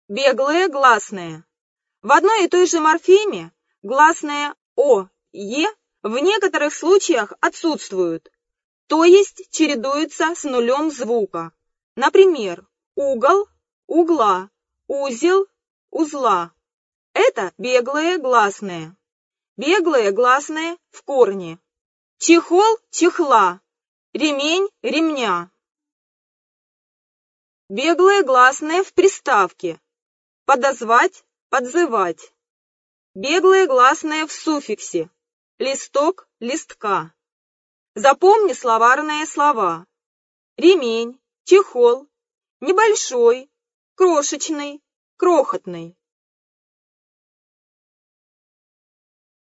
Беглое гласное. В одной и той же морфеме гласные «о», «е» в некоторых случаях отсутствуют, то есть чередуются с нулем звука. Например, угол, угла, узел, узла. Это беглое гласное. Беглое гласное в корне. Чехол, чехла, ремень, ремня. Беглое гласное в приставке. Подозвать, подзывать. Беглое гласное в суффиксе. Листок, листка. Запомни словарные слова. Ремень, чехол, небольшой, крошечный, крохотный.